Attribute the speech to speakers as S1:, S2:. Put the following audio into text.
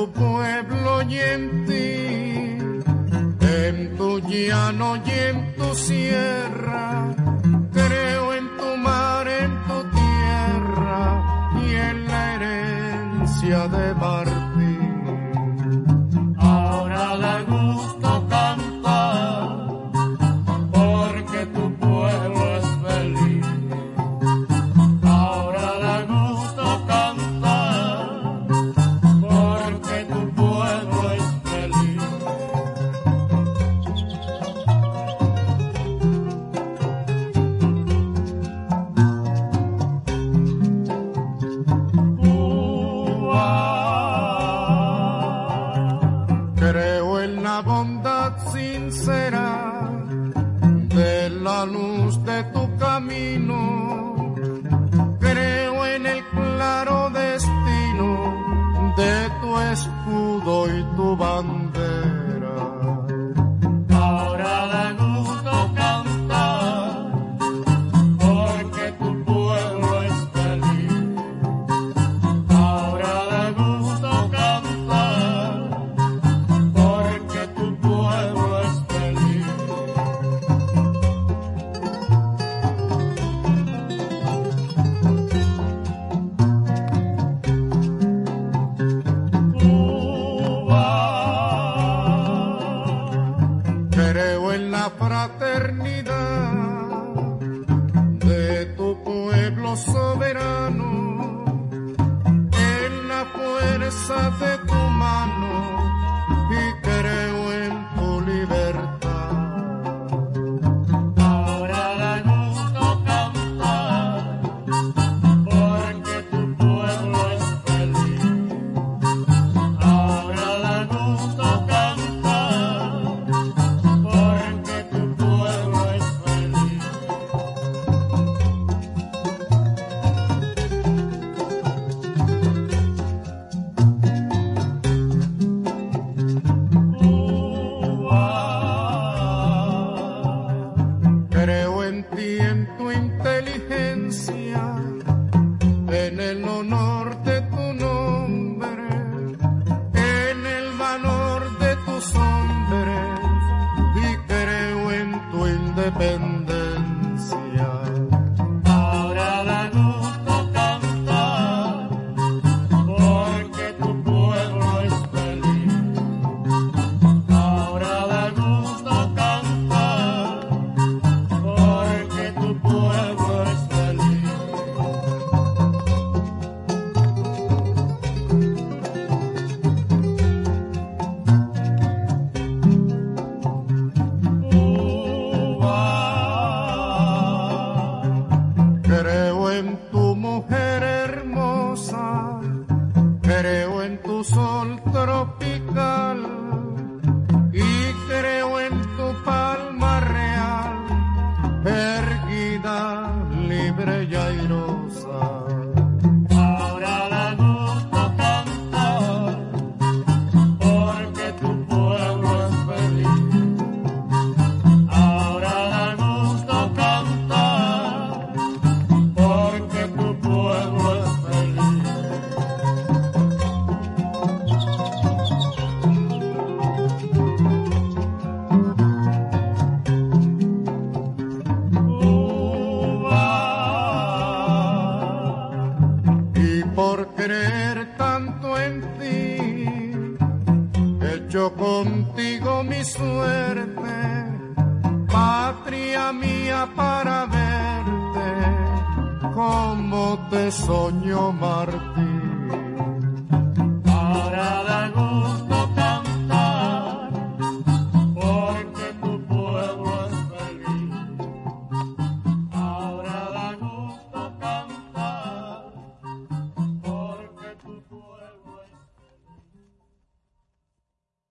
S1: tu pueblo y en ti, en tu llano y en tu sierra, creo en tu mar, en tu tierra y en la herencia de Martín.
S2: Ahora da gusto cantar, porque tu pueblo es feliz. Ahora da gusto cantar, porque tu pueblo es feliz.
S1: Creo en la bondad sincera de la luz de tu camino. Creo en el claro destino de tu escudo y tu bandera.
S2: Ahora da gusto cantar, porque tu pueblo es feliz. Ahora da gusto cantar, porque tu pueblo es feliz.
S1: Creo en la fraternidad de tu pueblo soberano, en la fuerza de tu mano y creo en tu libertad.
S2: Ahora da gusto cantar, porque tu pueblo es feliz. Ahora da gusto cantar, porque tu pueblo es feliz.
S1: Creo en ti, en tu inteligencia, en el honor de tu nombre, en el valor de tus hombres y creo en tu independencia.
S2: Ahora da gusto cantar, porque tu pueblo es feliz. Ahora da gusto cantar, porque tu pueblo es feliz.
S1: Creo en tu mujer hermosa, creo en tu sol tropical y creo en tu palma real, erguida, libre y airosa.
S2: Ahora da gusto cantar, porque tu pueblo es feliz. Ahora da gusto cantar, porque tu pueblo es feliz.
S1: Y por creer tanto en ti, echo contigo mi suerte, patria mía, para verte como te soñó Martín.